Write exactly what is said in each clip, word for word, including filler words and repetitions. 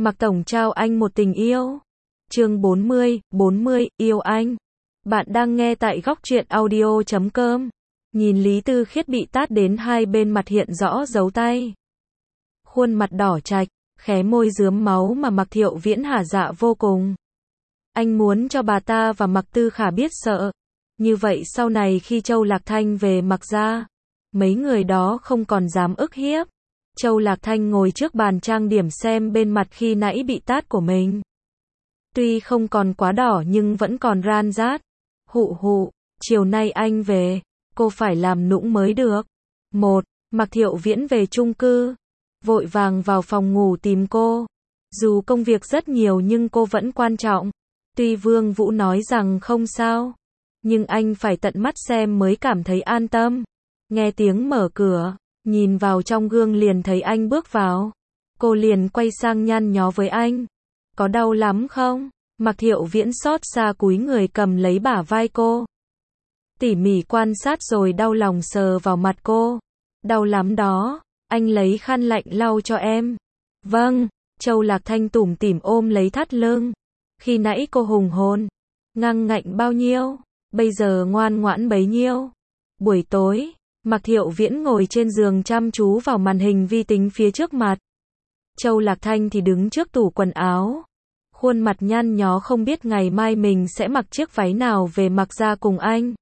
Mạc Tổng trao anh một tình yêu. Chương bốn mươi, bốn mươi, yêu anh. Bạn đang nghe tại góc truyện audio chấm com. Nhìn Lý Tư Khiết bị tát đến hai bên mặt hiện rõ dấu tay. Khuôn mặt đỏ chạch, khóe môi rướm máu mà Mạc Thiệu Viễn hả dạ vô cùng. Anh muốn cho bà ta và Mạc Tư Khả biết sợ. Như vậy sau này khi Châu Lạc Thanh về Mạc gia, mấy người đó không còn dám ức hiếp. Châu Lạc Thanh ngồi trước bàn trang điểm xem bên mặt khi nãy bị tát của mình. Tuy không còn quá đỏ nhưng vẫn còn ran rát. Hụ hụ, chiều nay anh về, cô phải làm nũng mới được. Một, Mạc Thiệu Viễn về chung cư, vội vàng vào phòng ngủ tìm cô. Dù công việc rất nhiều nhưng cô vẫn quan trọng. Tuy Vương Vũ nói rằng không sao, nhưng anh phải tận mắt xem mới cảm thấy an tâm. Nghe tiếng mở cửa, nhìn vào trong gương liền thấy anh bước vào. Cô liền quay sang nhăn nhó với anh. Có đau lắm không? Mạc Thiệu Viễn xót xa cúi người cầm lấy bả vai cô. Tỉ mỉ quan sát rồi đau lòng sờ vào mặt cô. Đau lắm đó, anh lấy khăn lạnh lau cho em. Vâng, Châu Lạc Thanh tủm tỉm ôm lấy thắt lưng. Khi nãy cô hùng hồn, ngăng ngạnh bao nhiêu, bây giờ ngoan ngoãn bấy nhiêu. Buổi tối, Mạc Thiệu Viễn ngồi trên giường chăm chú vào màn hình vi tính phía trước mặt. Châu Lạc Thanh thì đứng trước tủ quần áo. Khuôn mặt nhăn nhó không biết ngày mai mình sẽ mặc chiếc váy nào về Mạc gia cùng anh.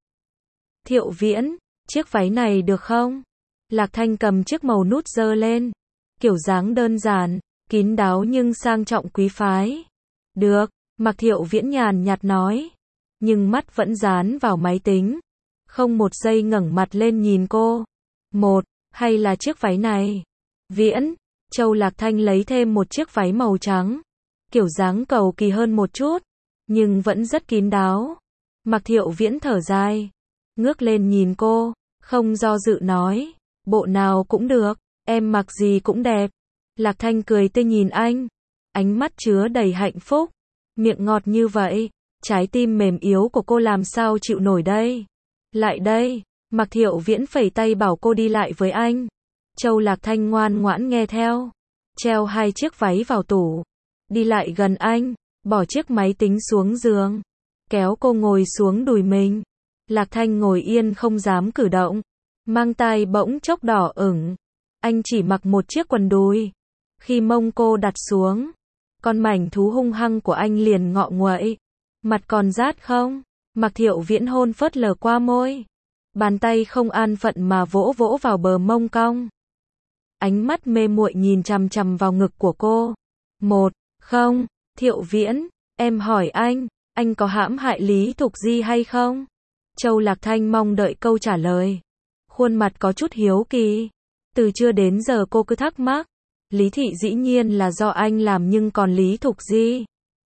Thiệu Viễn, chiếc váy này được không? Lạc Thanh cầm chiếc màu nút giơ lên. Kiểu dáng đơn giản, kín đáo nhưng sang trọng quý phái. Được, Mạc Thiệu Viễn nhàn nhạt nói. Nhưng mắt vẫn dán vào máy tính. Không một giây ngẩng mặt lên nhìn cô. Một, hay là chiếc váy này? Viễn, Châu Lạc Thanh lấy thêm một chiếc váy màu trắng. Kiểu dáng cầu kỳ hơn một chút, nhưng vẫn rất kín đáo. Mạc Thiệu Viễn thở dài, ngước lên nhìn cô, không do dự nói, bộ nào cũng được, em mặc gì cũng đẹp. Lạc Thanh cười tươi nhìn anh, ánh mắt chứa đầy hạnh phúc, miệng ngọt như vậy, trái tim mềm yếu của cô làm sao chịu nổi đây. Lại đây, Mạc Thiệu Viễn phẩy tay bảo cô đi lại với anh. Châu Lạc Thanh ngoan ngoãn nghe theo, treo hai chiếc váy vào tủ. Đi lại gần anh, bỏ chiếc máy tính xuống giường, kéo cô ngồi xuống đùi mình. Lạc Thanh ngồi yên không dám cử động, mang tai bỗng chốc đỏ ửng. Anh chỉ mặc một chiếc quần đùi. Khi mông cô đặt xuống, con mảnh thú hung hăng của anh liền ngọ nguậy. Mặt còn rát không? Mạc Thiệu Viễn hôn phớt lờ qua môi. Bàn tay không an phận mà vỗ vỗ vào bờ mông cong. Ánh mắt mê muội nhìn chằm chằm vào ngực của cô. Một, không, Thiệu Viễn, em hỏi anh, anh có hãm hại Lý Thục Di hay không? Châu Lạc Thanh mong đợi câu trả lời. Khuôn mặt có chút hiếu kỳ. Từ trưa đến giờ cô cứ thắc mắc. Lý Thị dĩ nhiên là do anh làm nhưng còn Lý Thục Di.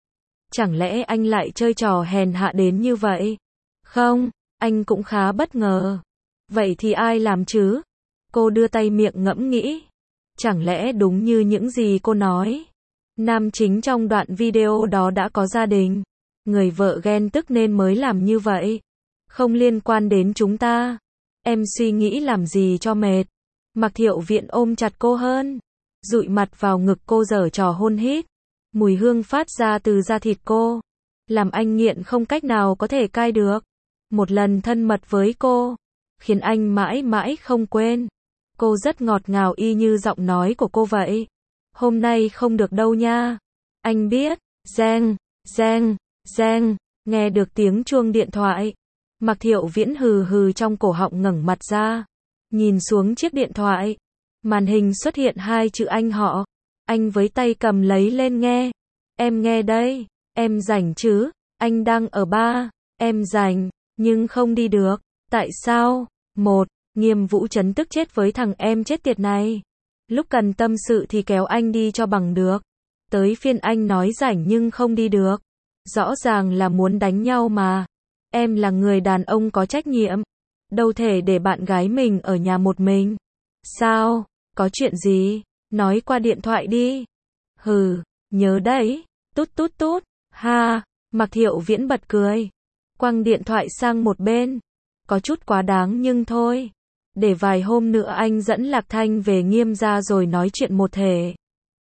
Chẳng lẽ anh lại chơi trò hèn hạ đến như vậy? Không, anh cũng khá bất ngờ. Vậy thì ai làm chứ? Cô đưa tay miệng ngẫm nghĩ. Chẳng lẽ đúng như những gì cô nói? Nam chính trong đoạn video đó đã có gia đình. Người vợ ghen tức nên mới làm như vậy. Không liên quan đến chúng ta. Em suy nghĩ làm gì cho mệt. Mạc Thiệu Viễn ôm chặt cô hơn. Dụi mặt vào ngực cô giở trò hôn hít. Mùi hương phát ra từ da thịt cô. Làm anh nghiện không cách nào có thể cai được. Một lần thân mật với cô. Khiến anh mãi mãi không quên. Cô rất ngọt ngào y như giọng nói của cô vậy. Hôm nay không được đâu nha. Anh biết. Reng, reng, reng. Nghe được tiếng chuông điện thoại. Mạc Thiệu Viễn hừ hừ trong cổ họng ngẩng mặt ra. Nhìn xuống chiếc điện thoại. Màn hình xuất hiện hai chữ anh họ. Anh với tay cầm lấy lên nghe. Em nghe đây. Em rảnh chứ? Anh đang ở ba. Em rảnh, nhưng không đi được. Tại sao? Một, Nghiêm Vũ Trấn tức chết với thằng em chết tiệt này. Lúc cần tâm sự thì kéo anh đi cho bằng được. Tới phiên anh nói rảnh nhưng không đi được. Rõ ràng là muốn đánh nhau mà. Em là người đàn ông có trách nhiệm. Đâu thể để bạn gái mình ở nhà một mình. Sao? Có chuyện gì? Nói qua điện thoại đi. Hừ, nhớ đấy. Tút tút tút. Ha, Mạc Thiệu Viễn bật cười. Quăng điện thoại sang một bên. Có chút quá đáng nhưng thôi. Để vài hôm nữa anh dẫn Lạc Thanh về Nghiêm gia rồi nói chuyện một thể.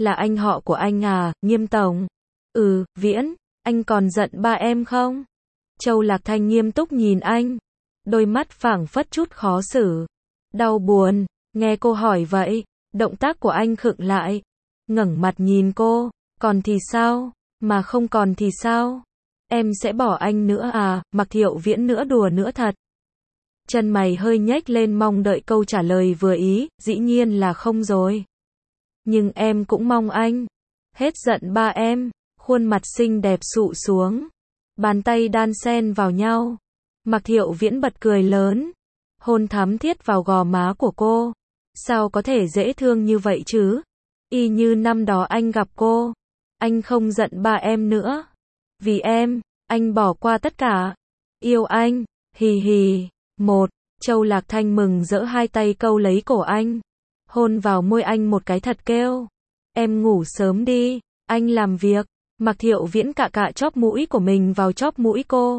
Là anh họ của anh à, Nghiêm tổng? Ừ, Viễn, anh còn giận ba em không? Châu Lạc Thanh nghiêm túc nhìn anh, đôi mắt phảng phất chút khó xử, đau buồn. Nghe cô hỏi vậy, động tác của anh khựng lại, ngẩng mặt nhìn cô. Còn thì sao? Mà không còn thì sao? Em sẽ bỏ anh nữa à? Mạc Thiệu Viễn nữa đùa nữa thật. Chân mày hơi nhếch lên mong đợi câu trả lời vừa ý, dĩ nhiên là không rồi. Nhưng em cũng mong anh hết giận ba em. Khuôn mặt xinh đẹp sụ xuống, bàn tay đan xen vào nhau. Mạc Thiệu Viễn bật cười lớn, hôn thắm thiết vào gò má của cô. Sao có thể dễ thương như vậy chứ? Y như năm đó anh gặp cô. Anh không giận ba em nữa. Vì em, anh bỏ qua tất cả. Yêu anh, hì hì. Một, Châu Lạc Thanh mừng rỡ hai tay câu lấy cổ anh, hôn vào môi anh một cái thật kêu. Em ngủ sớm đi, anh làm việc. Mạc Thiệu Viễn cạ cạ chóp mũi của mình vào chóp mũi cô.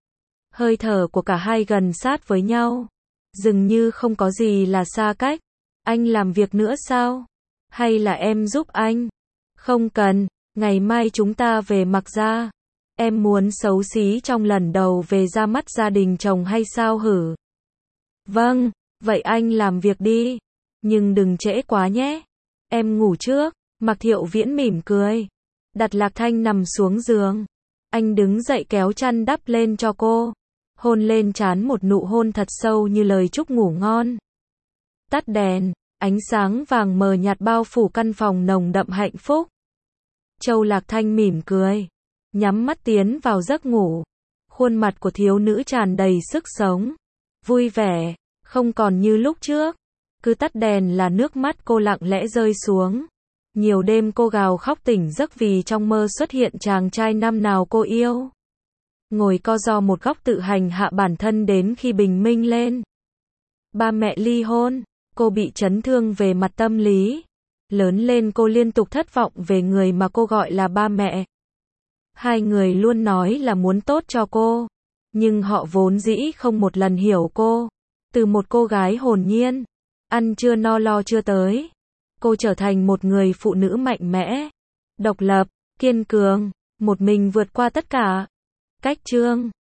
Hơi thở của cả hai gần sát với nhau, dường như không có gì là xa cách. Anh làm việc nữa sao? Hay là em giúp anh? Không cần, ngày mai chúng ta về Mạc gia. Em muốn xấu xí trong lần đầu về ra mắt gia đình chồng hay sao hử? Vâng, vậy anh làm việc đi. Nhưng đừng trễ quá nhé. Em ngủ trước. Mạc Thiệu Viễn mỉm cười, đặt Lạc Thanh nằm xuống giường. Anh đứng dậy kéo chăn đắp lên cho cô, hôn lên trán một nụ hôn thật sâu như lời chúc ngủ ngon. Tắt đèn, ánh sáng vàng mờ nhạt bao phủ căn phòng nồng đậm hạnh phúc. Châu Lạc Thanh mỉm cười, nhắm mắt tiến vào giấc ngủ. Khuôn mặt của thiếu nữ tràn đầy sức sống, vui vẻ, không còn như lúc trước. Cứ tắt đèn là nước mắt cô lặng lẽ rơi xuống. Nhiều đêm cô gào khóc tỉnh giấc vì trong mơ xuất hiện chàng trai năm nào cô yêu. Ngồi co ro một góc tự hành hạ bản thân đến khi bình minh lên. Ba mẹ ly hôn, cô bị chấn thương về mặt tâm lý. Lớn lên cô liên tục thất vọng về người mà cô gọi là ba mẹ. Hai người luôn nói là muốn tốt cho cô, nhưng họ vốn dĩ không một lần hiểu cô. Từ một cô gái hồn nhiên, ăn chưa no lo chưa tới, cô trở thành một người phụ nữ mạnh mẽ, độc lập, kiên cường, một mình vượt qua tất cả. Cách chương